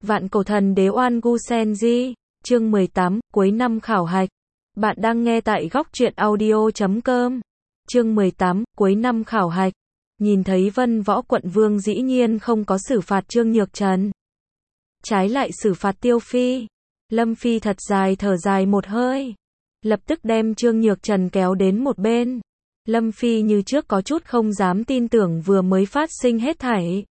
Vạn cổ thần đế Oan Gu Senji, chương 18, cuối năm khảo hạch. Bạn đang nghe tại góc truyện audio.com. Chương 18, cuối năm khảo hạch. Nhìn thấy Vân Võ quận vương dĩ nhiên không có xử phạt Trương Nhược Trần. Trái lại xử phạt Tiêu Phi. Lâm Phi thật dài thở dài một hơi. Lập tức đem Trương Nhược Trần kéo đến một bên. Lâm Phi như trước có chút không dám tin tưởng vừa mới phát sinh hết thảy.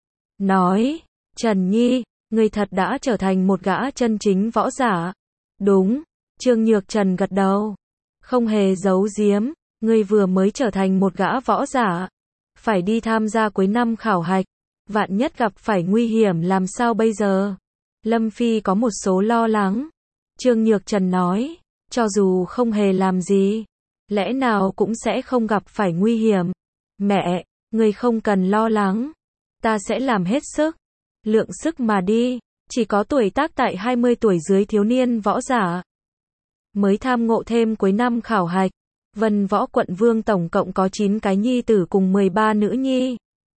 Nói, Trần Nhi, ngươi thật đã trở thành một gã chân chính võ giả. Đúng, Trương Nhược Trần gật đầu. Không hề giấu giếm, ngươi vừa mới trở thành một gã võ giả. Phải đi tham gia cuối năm khảo hạch. Vạn nhất gặp phải nguy hiểm làm sao bây giờ? Lâm Phi có một số lo lắng. Trương Nhược Trần nói, cho dù không hề làm gì, lẽ nào cũng sẽ không gặp phải nguy hiểm. Mẹ, ngươi không cần lo lắng. Ta sẽ làm hết sức. Lượng sức mà đi, chỉ có tuổi tác tại 20 tuổi dưới thiếu niên võ giả. Mới tham ngộ thêm cuối năm khảo hạch. Vân Võ quận vương tổng cộng có 9 cái nhi tử cùng 13 nữ nhi.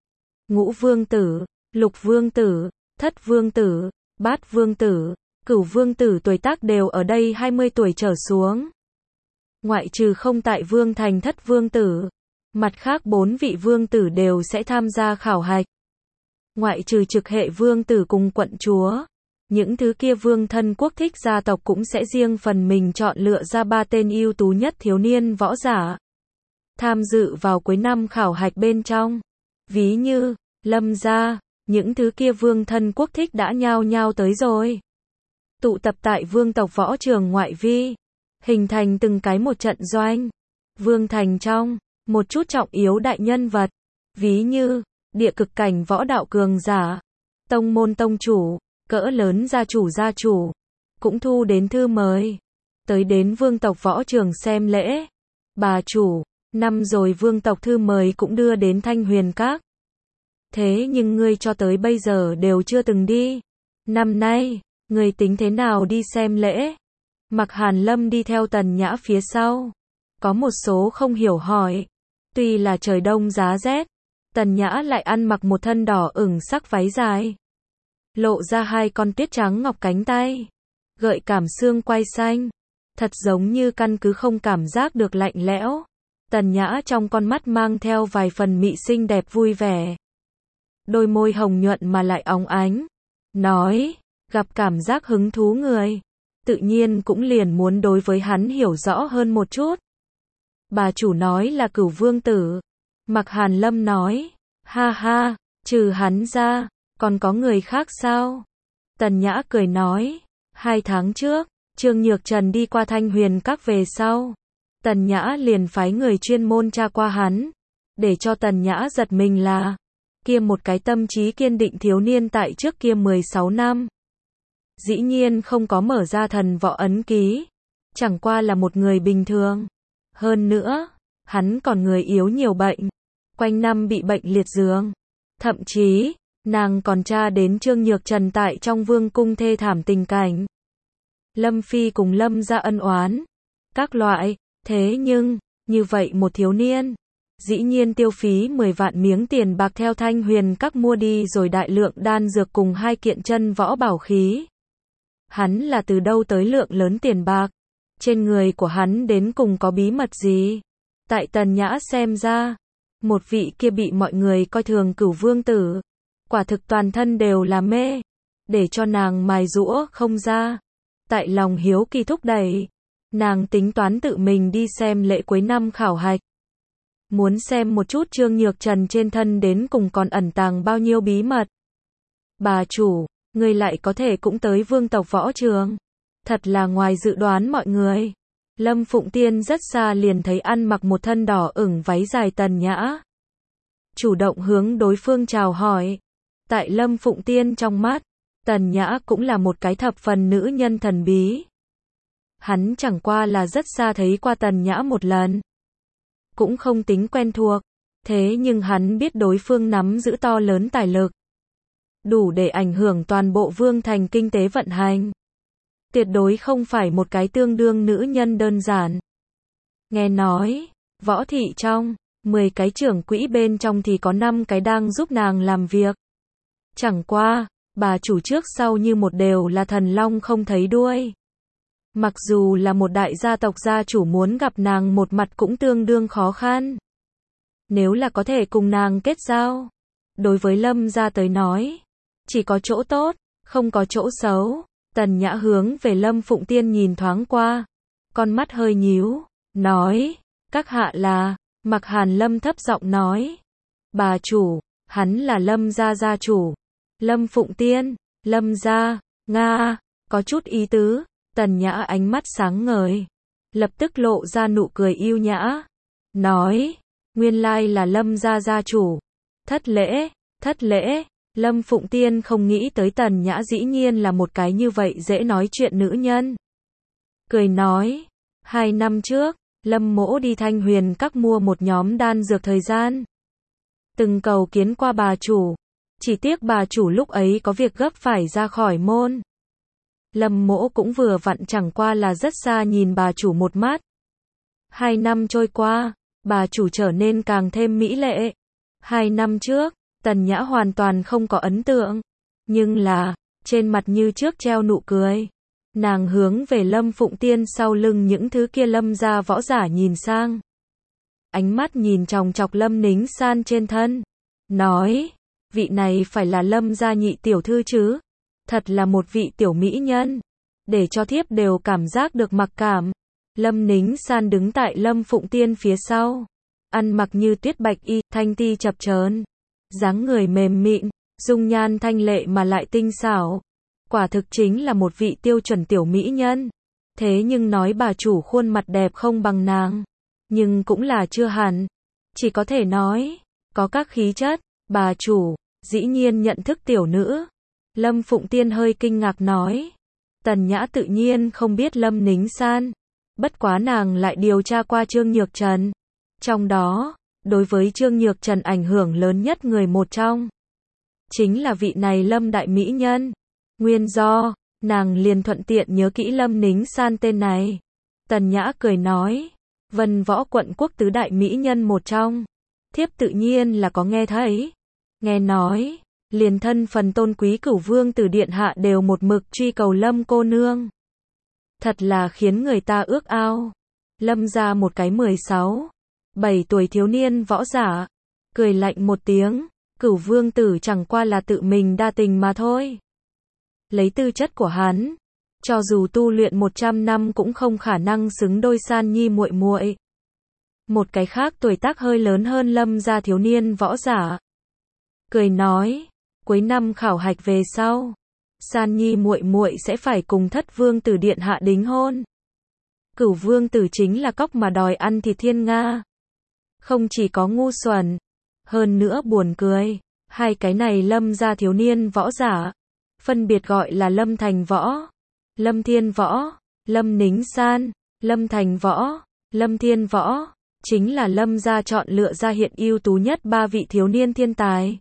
Ngũ vương tử, lục vương tử, thất vương tử, bát vương tử, cửu vương tử tuổi tác đều ở đây 20 tuổi trở xuống. Ngoại trừ không tại vương thành thất vương tử. Mặt khác 4 vị vương tử đều sẽ tham gia khảo hạch. Ngoại trừ trực hệ vương tử cùng quận chúa. Những thứ kia vương thân quốc thích gia tộc cũng sẽ riêng phần mình chọn lựa ra 3 tên ưu tú nhất thiếu niên võ giả. Tham dự vào cuối năm khảo hạch bên trong. Ví như, Lâm gia, những thứ kia vương thân quốc thích đã nhao nhao tới rồi. Tụ tập tại vương tộc võ trường ngoại vi. Hình thành từng cái một trận doanh. Vương thành trong, một chút trọng yếu đại nhân vật. Ví như, địa cực cảnh võ đạo cường giả, tông môn tông chủ, cỡ lớn gia chủ, cũng thu đến thư mời. Tới đến vương tộc võ trường xem lễ. Bà chủ, năm rồi vương tộc thư mời cũng đưa đến Thanh Huyền Các. Thế nhưng ngươi cho tới bây giờ đều chưa từng đi. Năm nay, ngươi tính thế nào đi xem lễ? Mặc Hàn Lâm đi theo Tần Nhã phía sau. Có một số không hiểu hỏi. Tuy là trời đông giá rét, Tần Nhã lại ăn mặc một thân đỏ ửng sắc váy dài. Lộ ra 2 con tuyết trắng ngọc cánh tay. Gợi cảm xương quai xanh. Thật giống như căn cứ không cảm giác được lạnh lẽo. Tần Nhã trong con mắt mang theo vài phần mị xinh đẹp vui vẻ. Đôi môi hồng nhuận mà lại óng ánh. Nói, gặp cảm giác hứng thú người. Tự nhiên cũng liền muốn đối với hắn hiểu rõ hơn một chút. Bà chủ nói là Cửu vương tử. Mặc Hàn Lâm nói, ha ha, trừ hắn ra, còn có người khác sao? Tần Nhã cười nói, 2 tháng trước, Trương Nhược Trần đi qua Thanh Huyền Các về sau. Tần Nhã liền phái người chuyên môn tra qua hắn. Để cho Tần Nhã giật mình là, kia một cái tâm trí kiên định thiếu niên tại trước kia 16 năm. Dĩ nhiên không có mở ra thần võ ấn ký. Chẳng qua là một người bình thường. Hơn nữa, hắn còn người yếu nhiều bệnh. Quanh năm bị bệnh liệt giường. Thậm chí, nàng còn tra đến Trương Nhược Trần tại trong vương cung thê thảm tình cảnh. Lâm Phi cùng Lâm gia ân oán. Các loại, thế nhưng, như vậy một thiếu niên. Dĩ nhiên tiêu phí 10 vạn miếng tiền bạc theo Thanh Huyền Các mua đi rồi đại lượng đan dược cùng 2 kiện chân võ bảo khí. Hắn là từ đâu tới lượng lớn tiền bạc? Trên người của hắn đến cùng có bí mật gì? Tại Tần Nhã xem ra, một vị kia bị mọi người coi thường Cửu vương tử, quả thực toàn thân đều là mê, để cho nàng mài giũa không ra. Tại lòng hiếu kỳ thúc đẩy, nàng tính toán tự mình đi xem lễ cuối năm khảo hạch. Muốn xem một chút Trương Nhược Trần trên thân đến cùng còn ẩn tàng bao nhiêu bí mật. Bà chủ, ngươi lại có thể cũng tới vương tộc võ trường. Thật là ngoài dự đoán mọi người. Lâm Phụng Tiên rất xa liền thấy ăn mặc một thân đỏ ửng váy dài Tần Nhã. Chủ động hướng đối phương chào hỏi. Tại Lâm Phụng Tiên trong mắt, Tần Nhã cũng là một cái thập phần nữ nhân thần bí. Hắn chẳng qua là rất xa thấy qua Tần Nhã một lần. Cũng không tính quen thuộc. Thế nhưng hắn biết đối phương nắm giữ to lớn tài lực. Đủ để ảnh hưởng toàn bộ vương thành kinh tế vận hành. Tuyệt đối không phải một cái tương đương nữ nhân đơn giản. Nghe nói, võ thị trong, 10 cái trưởng quỹ bên trong thì có 5 cái đang giúp nàng làm việc. Chẳng qua, bà chủ trước sau như một đều là thần long không thấy đuôi. Mặc dù là một đại gia tộc gia chủ muốn gặp nàng một mặt cũng tương đương khó khăn. Nếu là có thể cùng nàng kết giao, đối với Lâm gia tới nói, chỉ có chỗ tốt, không có chỗ xấu. Tần Nhã hướng về Lâm Phụng Tiên nhìn thoáng qua, con mắt hơi nhíu, nói, các hạ là, Mặc Hàn Lâm thấp giọng nói, bà chủ, hắn là Lâm gia gia chủ. Lâm Phụng Tiên, Lâm gia, Nga, có chút ý tứ. Tần Nhã ánh mắt sáng ngời, lập tức lộ ra nụ cười yêu nhã, nói, nguyên lai là Lâm gia gia chủ. Thất lễ, thất lễ. Lâm Phụng Tiên không nghĩ tới Tần Nhã dĩ nhiên là một cái như vậy dễ nói chuyện nữ nhân. Cười nói, 2 năm trước, Lâm mỗ đi Thanh Huyền Các mua một nhóm đan dược thời gian. Từng cầu kiến qua bà chủ, chỉ tiếc bà chủ lúc ấy có việc gấp phải ra khỏi môn. Lâm mỗ cũng vừa vặn chẳng qua là rất xa nhìn bà chủ một mắt. 2 năm trôi qua, bà chủ trở nên càng thêm mỹ lệ. 2 năm trước, Tần Nhã hoàn toàn không có ấn tượng, nhưng là, trên mặt như trước treo nụ cười. Nàng hướng về Lâm Phụng Tiên sau lưng những thứ kia Lâm gia võ giả nhìn sang. Ánh mắt nhìn chòng chọc Lâm Nính San trên thân, nói, vị này phải là Lâm gia nhị tiểu thư chứ? Thật là một vị tiểu mỹ nhân, để cho thiếp đều cảm giác được mặc cảm. Lâm Nính San đứng tại Lâm Phụng Tiên phía sau, ăn mặc như tuyết bạch y, thanh ti chập chờn, dáng người mềm mịn, dung nhan thanh lệ mà lại tinh xảo, quả thực chính là một vị tiêu chuẩn tiểu mỹ nhân. Thế nhưng nói bà chủ khuôn mặt đẹp không bằng nàng, nhưng cũng là chưa hẳn, chỉ có thể nói, có các khí chất. Bà chủ, dĩ nhiên nhận thức tiểu nữ. Lâm Phụng Tiên hơi kinh ngạc nói. Tần Nhã tự nhiên không biết Lâm Nính San, bất quá nàng lại điều tra qua Trương Nhược Trần. Trong đó, đối với Trương Nhược Trần ảnh hưởng lớn nhất người một trong, chính là vị này Lâm đại mỹ nhân. Nguyên do, nàng liền thuận tiện nhớ kỹ Lâm Nính San tên này. Tần Nhã cười nói, Vân Võ quận quốc tứ đại mỹ nhân một trong, thiếp tự nhiên là có nghe thấy. Nghe nói, liền thân phần tôn quý Cửu Vương Tử điện hạ đều một mực truy cầu Lâm cô nương. Thật là khiến người ta ước ao. Lâm ra một cái 16, 7 tuổi thiếu niên võ giả, cười lạnh một tiếng, Cửu Vương Tử chẳng qua là tự mình đa tình mà thôi. Lấy tư chất của hắn, cho dù tu luyện 100 năm cũng không khả năng xứng đôi San Nhi muội muội. Một cái khác tuổi tác hơi lớn hơn Lâm gia thiếu niên võ giả, cười nói, cuối năm khảo hạch về sau, San Nhi muội muội sẽ phải cùng Thất Vương Tử điện hạ đính hôn. Cửu Vương Tử chính là cóc mà đòi ăn thịt thiên nga. Không chỉ có ngu xuẩn, hơn nữa buồn cười, hai cái này Lâm gia thiếu niên võ giả, phân biệt gọi là Lâm Thành Võ, Lâm Thiên Võ, Lâm Nính San. Lâm Thành Võ, Lâm Thiên Võ, chính là Lâm gia chọn lựa ra hiện ưu tú nhất 3 vị thiếu niên thiên tài.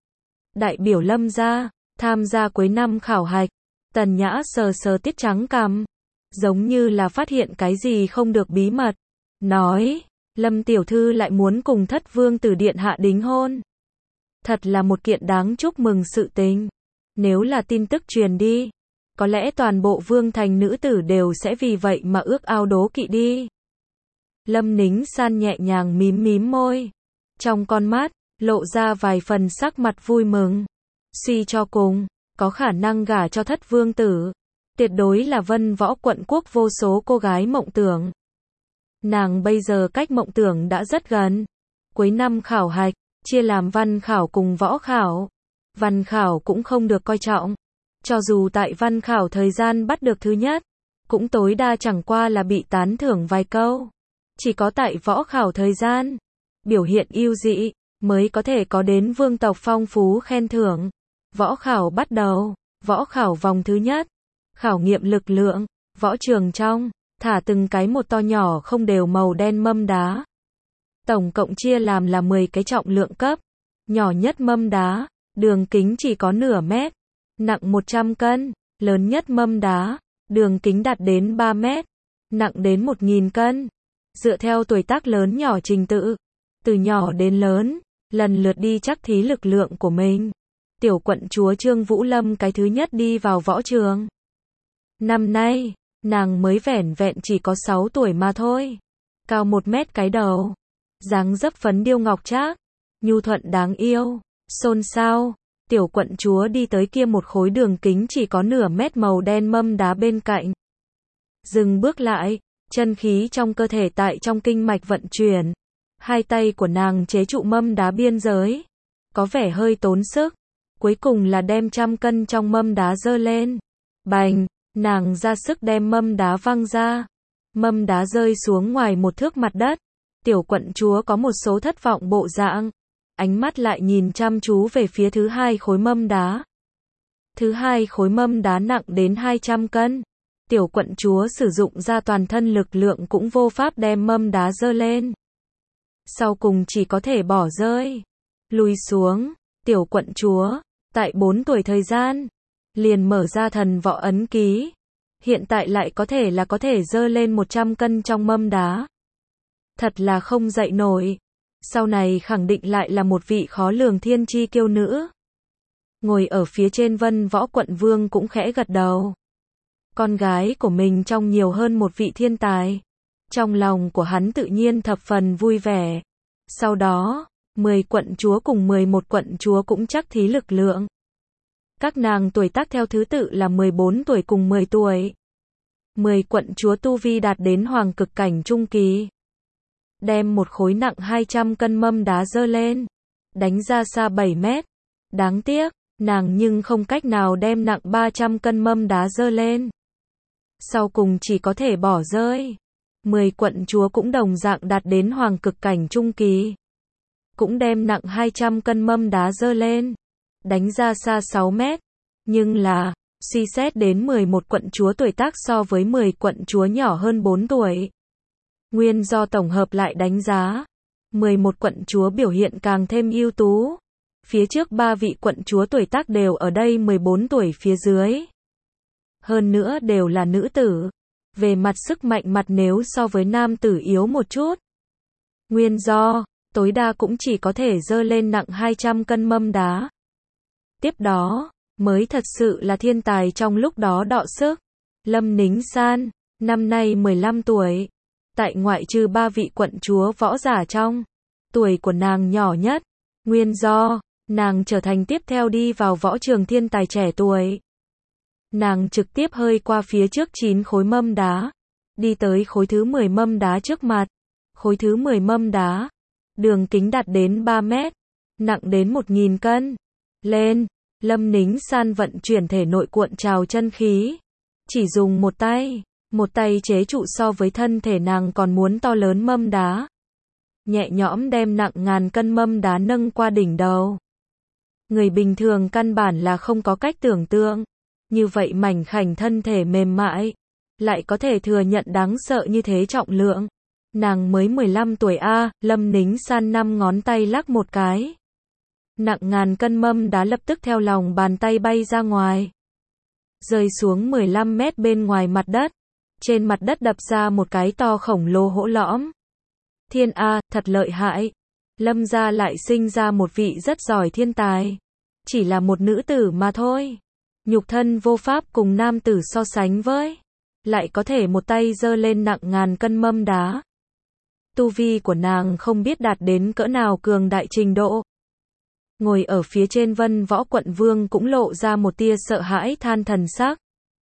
Đại biểu Lâm gia, tham gia cuối năm khảo hạch. Tần Nhã sờ sờ tiết trắng cằm, giống như là phát hiện cái gì không được bí mật. Nói, Lâm tiểu thư lại muốn cùng Thất Vương Tử điện hạ đính hôn. Thật là một kiện đáng chúc mừng sự tình. Nếu là tin tức truyền đi, có lẽ toàn bộ Vương thành nữ tử đều sẽ vì vậy mà ước ao đố kỵ đi. Lâm Nính San nhẹ nhàng mím mím môi, trong con mắt lộ ra vài phần sắc mặt vui mừng. Suy cho cùng, có khả năng gả cho Thất Vương Tử, tuyệt đối là Vân Võ quận quốc vô số cô gái mộng tưởng. Nàng bây giờ cách mộng tưởng đã rất gần. Cuối năm khảo hạch, chia làm văn khảo cùng võ khảo. Văn khảo cũng không được coi trọng. Cho dù tại văn khảo thời gian bắt được thứ nhất, cũng tối đa chẳng qua là bị tán thưởng vài câu. Chỉ có tại võ khảo thời gian, biểu hiện ưu dị, mới có thể có đến vương tộc phong phú khen thưởng. Võ khảo bắt đầu, võ khảo vòng thứ nhất, khảo nghiệm lực lượng, võ trường trong, thả từng cái một to nhỏ không đều màu đen mâm đá. Tổng cộng chia làm là 10 cái trọng lượng cấp, nhỏ nhất mâm đá, đường kính chỉ có nửa mét, nặng 100 cân, lớn nhất mâm đá, đường kính đạt đến 3 mét, nặng đến 1000 cân. Dựa theo tuổi tác lớn nhỏ trình tự, từ nhỏ đến lớn, lần lượt đi chắc thí lực lượng của mình. tiểu quận chúa Trương Vũ Lâm cái thứ nhất đi vào võ trường. Năm nay, nàng mới vẻn vẹn chỉ có 6 tuổi mà thôi. Cao 1 mét cái đầu. Dáng dấp phấn điêu ngọc trác, nhu thuận đáng yêu. Xôn xao, tiểu quận chúa đi tới kia một khối đường kính chỉ có nửa mét màu đen mâm đá bên cạnh. Dừng bước lại, chân khí trong cơ thể tại trong kinh mạch vận chuyển. Hai tay của nàng chế trụ mâm đá biên giới. Có vẻ hơi tốn sức. Cuối cùng là đem 100 cân trong mâm đá dơ lên. Bành, nàng ra sức đem mâm đá văng ra. Mâm đá rơi xuống ngoài 1 thước mặt đất. Tiểu quận chúa có một số thất vọng bộ dạng. Ánh mắt lại nhìn chăm chú về phía thứ 2 khối mâm đá. Thứ 2 khối mâm đá nặng đến 200 cân. Tiểu quận chúa sử dụng ra toàn thân lực lượng cũng vô pháp đem mâm đá dơ lên. Sau cùng chỉ có thể bỏ rơi. Lùi xuống, tiểu quận chúa, tại 4 tuổi thời gian, liền mở ra thần võ ấn ký. Hiện tại lại có thể dơ lên 100 cân trong mâm đá. Thật là không dậy nổi. Sau này khẳng định lại là một vị khó lường thiên chi kiêu nữ. Ngồi ở phía trên Vân Võ quận vương cũng khẽ gật đầu. Con gái của mình trong nhiều hơn một vị thiên tài. Trong lòng của hắn tự nhiên thập phần vui vẻ. Sau đó, 10 quận chúa cùng 11 quận chúa cũng chắc thí lực lượng. Các nàng tuổi tác theo thứ tự là 14 tuổi cùng 10 tuổi. 10 quận chúa tu vi đạt đến hoàng cực cảnh trung kỳ. Đem một khối nặng 200 cân mâm đá dơ lên. Đánh ra xa 7 mét. Đáng tiếc, nàng nhưng không cách nào đem nặng 300 cân mâm đá dơ lên. Sau cùng chỉ có thể bỏ rơi. 10 quận chúa cũng đồng dạng đạt đến hoàng cực cảnh trung kỳ. Cũng đem nặng 200 cân mâm đá dơ lên. Đánh ra xa 6 mét. Nhưng là, suy xét đến 11 quận chúa tuổi tác so với 10 quận chúa nhỏ hơn 4 tuổi. Nguyên do tổng hợp lại đánh giá. 11 quận chúa biểu hiện càng thêm ưu tú. Phía trước 3 vị quận chúa tuổi tác đều ở đây 14 tuổi phía dưới. Hơn nữa đều là nữ tử. Về mặt sức mạnh mặt nếu so với nam tử yếu một chút. Nguyên do, tối đa cũng chỉ có thể dơ lên nặng 200 cân mâm đá. Tiếp đó, mới thật sự là thiên tài trong lúc đó đọ sức. Lâm Nính San, năm nay 15 tuổi. Tại ngoại trừ 3 vị quận chúa võ giả trong, tuổi của nàng nhỏ nhất. Nguyên do, nàng trở thành tiếp theo đi vào võ trường thiên tài trẻ tuổi. Nàng trực tiếp hơi qua phía trước 9 khối mâm đá. Đi tới khối thứ 10 mâm đá trước mặt. Khối thứ 10 mâm đá. Đường kính đạt đến 3 mét. Nặng đến 1000 cân. Lên. Lâm Nính San vận chuyển thể nội cuộn trào chân khí. Chỉ dùng một tay chế trụ so với thân thể nàng còn muốn to lớn mâm đá. Nhẹ nhõm đem nặng ngàn cân mâm đá nâng qua đỉnh đầu. Người bình thường căn bản là không có cách tưởng tượng. Như vậy mảnh khảnh thân thể mềm mại. Lại có thể thừa nhận đáng sợ như thế trọng lượng. Nàng mới 15 tuổi a. Lâm Nính San 5 ngón tay lắc một cái. Nặng ngàn cân mâm đá lập tức theo lòng bàn tay bay ra ngoài. Rơi xuống 15 mét bên ngoài mặt đất. Trên mặt đất đập ra một cái to khổng lồ hỗ lõm. Thiên A, thật lợi hại. Lâm gia lại sinh ra một vị rất giỏi thiên tài. Chỉ là một nữ tử mà thôi. Nhục thân vô pháp cùng nam tử so sánh với. Lại có thể một tay giơ lên nặng ngàn cân mâm đá. Tu vi của nàng không biết đạt đến cỡ nào cường đại trình độ. Ngồi ở phía trên Vân Võ quận vương cũng lộ ra một tia sợ hãi than thần sắc.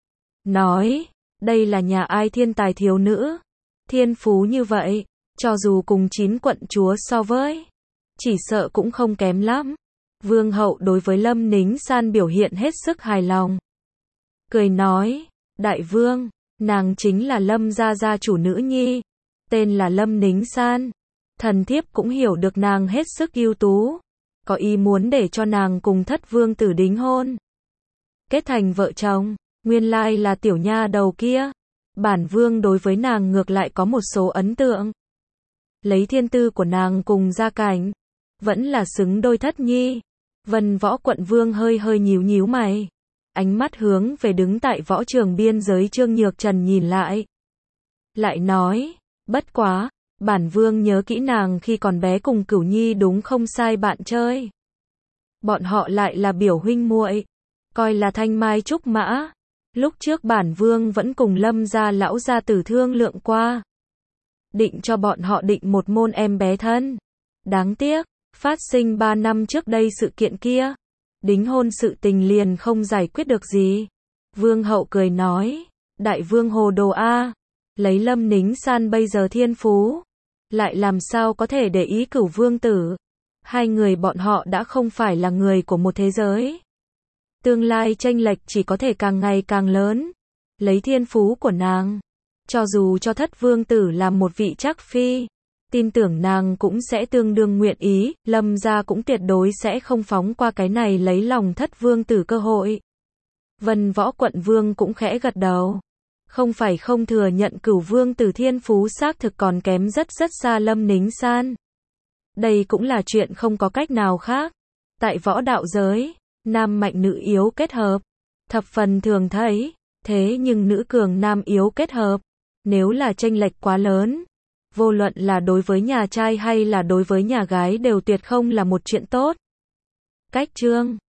Nói, đây là nhà ai thiên tài thiếu nữ. Thiên phú như vậy, cho dù cùng 9 quận chúa so với, chỉ sợ cũng không kém lắm. Vương hậu đối với Lâm Nính San biểu hiện hết sức hài lòng. Cười nói, đại vương, nàng chính là Lâm gia gia chủ nữ nhi. Tên là Lâm Nính San. Thần thiếp cũng hiểu được nàng hết sức ưu tú. Có ý muốn để cho nàng cùng thất vương tử đính hôn. Kết thành vợ chồng, nguyên lai là tiểu nha đầu kia. Bản vương đối với nàng ngược lại có một số ấn tượng. Lấy thiên tư của nàng cùng gia cảnh, vẫn là xứng đôi thất nhi. Vân Võ quận vương hơi nhíu mày. Ánh mắt hướng về đứng tại võ trường biên giới Trương Nhược Trần nhìn lại. Lại nói, bất quá, bản vương nhớ kỹ nàng khi còn bé cùng Cửu Nhi đúng không sai bạn chơi. bọn họ lại là biểu huynh muội, coi là thanh mai trúc mã. Lúc trước bản vương vẫn cùng Lâm gia lão gia tử thương lượng qua, định cho bọn họ định một môn em bé thân. Đáng tiếc, phát sinh 3 năm trước đây sự kiện kia, đính hôn sự tình liền không giải quyết được gì. Vương hậu cười nói, đại vương hồ đồ a, lấy Lâm Nính San bây giờ thiên phú, lại làm sao có thể để ý Cửu vương tử. Hai người bọn họ đã không phải là người của một thế giới. Tương lai chênh lệch chỉ có thể càng ngày càng lớn. Lấy thiên phú của nàng, cho dù cho Thất vương tử làm một vị trác phi, tin tưởng nàng cũng sẽ tương đương nguyện ý. Lâm gia cũng tuyệt đối sẽ không phóng qua cái này lấy lòng Thất vương tử cơ hội. Vân Võ quận vương cũng khẽ gật đầu. Không phải không thừa nhận Cửu vương tử thiên phú xác thực còn kém rất xa Lâm Nính San. Đây cũng là chuyện không có cách nào khác. Tại võ đạo giới, nam mạnh nữ yếu kết hợp, thập phần thường thấy. Thế nhưng nữ cường nam yếu kết hợp, nếu là chênh lệch quá lớn, vô luận là đối với nhà trai hay là đối với nhà gái đều tuyệt không là một chuyện tốt. Cách chương